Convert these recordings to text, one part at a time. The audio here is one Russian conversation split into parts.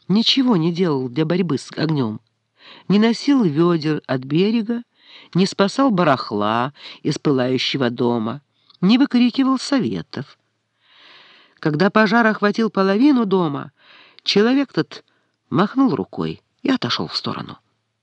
ничего не делал для борьбы с огнем, не носил ведер от берега, не спасал барахла из пылающего дома, не выкрикивал советов. Когда пожар охватил половину дома, человек тот махнул рукой и отошел в сторону.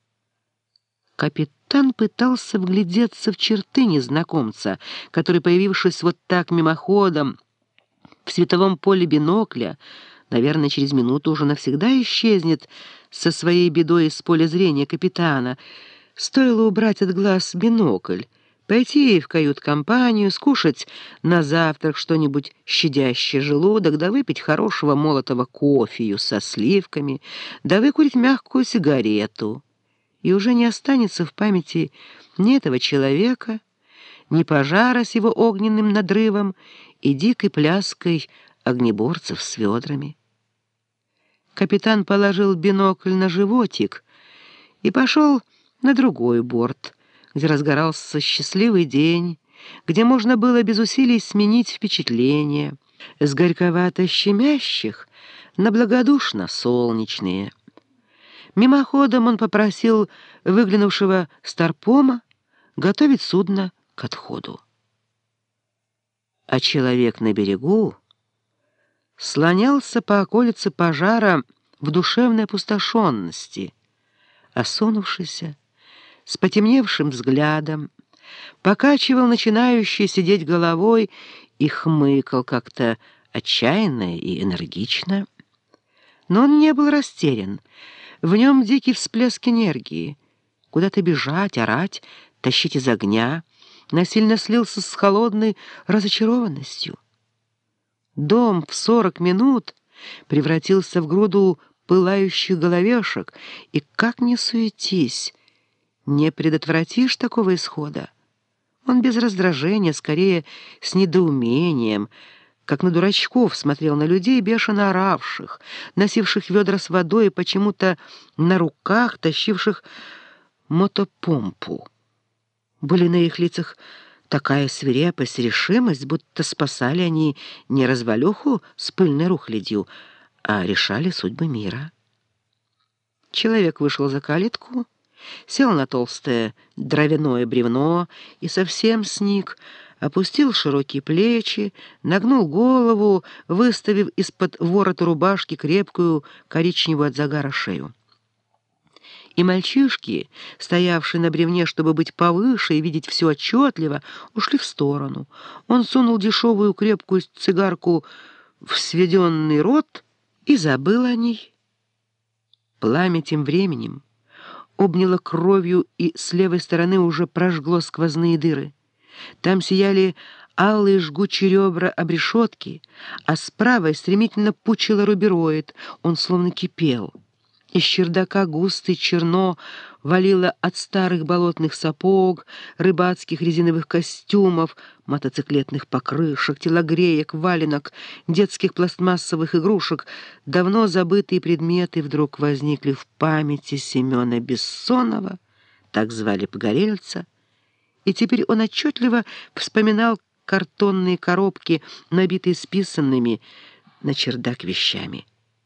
Капитан пытался вглядеться в черты незнакомца, который, появившись вот так мимоходом в световом поле бинокля, наверное, через минуту уже навсегда исчезнет со своей бедой из поля зрения капитана. Стоило убрать от глаз бинокль, пойти в кают-компанию, скушать на завтрак что-нибудь щадящее желудок, да выпить хорошего молотого кофею со сливками, да выкурить мягкую сигарету. И уже не останется в памяти ни этого человека, ни пожара с его огненным надрывом и дикой пляской огнеборцев с ведрами. Капитан положил бинокль на животик и пошел на другой борт, где разгорался счастливый день, где можно было без усилий сменить впечатления с горьковато-щемящих на благодушно-солнечные. Мимоходом он попросил выглянувшего старпома готовить судно к отходу. А человек на берегу слонялся по околице пожара в душевной опустошенности, осунувшийся, с потемневшим взглядом, покачивал начинающей сидеть головой и хмыкал как-то отчаянно и энергично. Но он не был растерян. В нем дикий всплеск энергии. Куда-то бежать, орать, тащить из огня насильно слился с холодной разочарованностью. Дом в 40 минут превратился в груду пылающих головешек, и как ни суетись, не предотвратишь такого исхода. Он без раздражения, скорее с недоумением, как на дурачков, смотрел на людей, бешено оравших, носивших ведра с водой и почему-то на руках тащивших мотопомпу. Были на их лицах такая свирепость, решимость, будто спасали они не развалюху с пыльной рухлядью, а решали судьбы мира. Человек вышел за калитку, сел на толстое дровяное бревно и совсем сник, опустил широкие плечи, нагнул голову, выставив из-под ворота рубашки крепкую коричневую от загара шею. И мальчишки, стоявшие на бревне, чтобы быть повыше и видеть все отчетливо, ушли в сторону. Он сунул дешевую крепкую цигарку в сведенный рот и забыл о ней. Пламя тем временем обняло кровью, и с левой стороны уже прожгло сквозные дыры. Там сияли алые жгучие ребра обрешетки, а с правой стремительно пучило рубероид, он словно кипел. Из чердака густо и черно валило от старых болотных сапог, рыбацких резиновых костюмов, мотоциклетных покрышек, телогреек, валенок, детских пластмассовых игрушек. Давно забытые предметы вдруг возникли в памяти Семена Бессонова, так звали погорельца, и теперь он отчетливо вспоминал картонные коробки, набитые списанными на чердак вещами.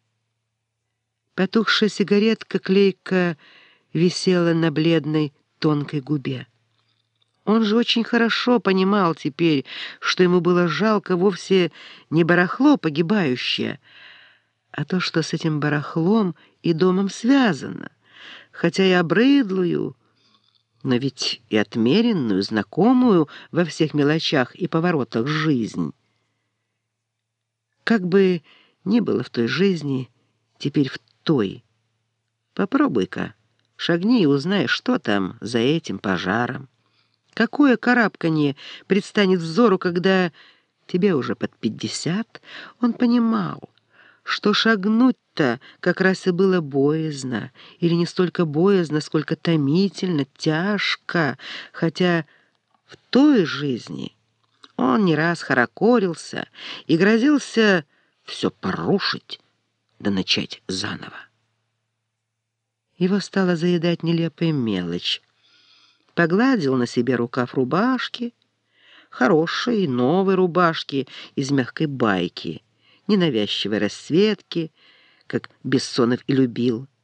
Потухшая сигаретка-клейка висела на бледной тонкой губе. Он же очень хорошо понимал теперь, что ему было жалко вовсе не барахло погибающее, а то, что с этим барахлом и домом связано, хотя и обрыдлую, но ведь и отмеренную, знакомую во всех мелочах и поворотах жизнь. Как бы ни было в той жизни, теперь в той. Попробуй-ка, шагни и узнай, что там за этим пожаром. Какое карабканье предстанет взору, когда тебе уже под 50? Он понимал, что шагнуть-то как раз и было боязно, или не столько боязно, сколько томительно, тяжко, хотя в той жизни он не раз хорокорился и грозился все порушить, да начать заново. Его стала заедать нелепая мелочь. Погладил на себе рукав рубашки, хорошей новой рубашки из мягкой байки, ненавязчивой расцветки, как Бессонов и любил.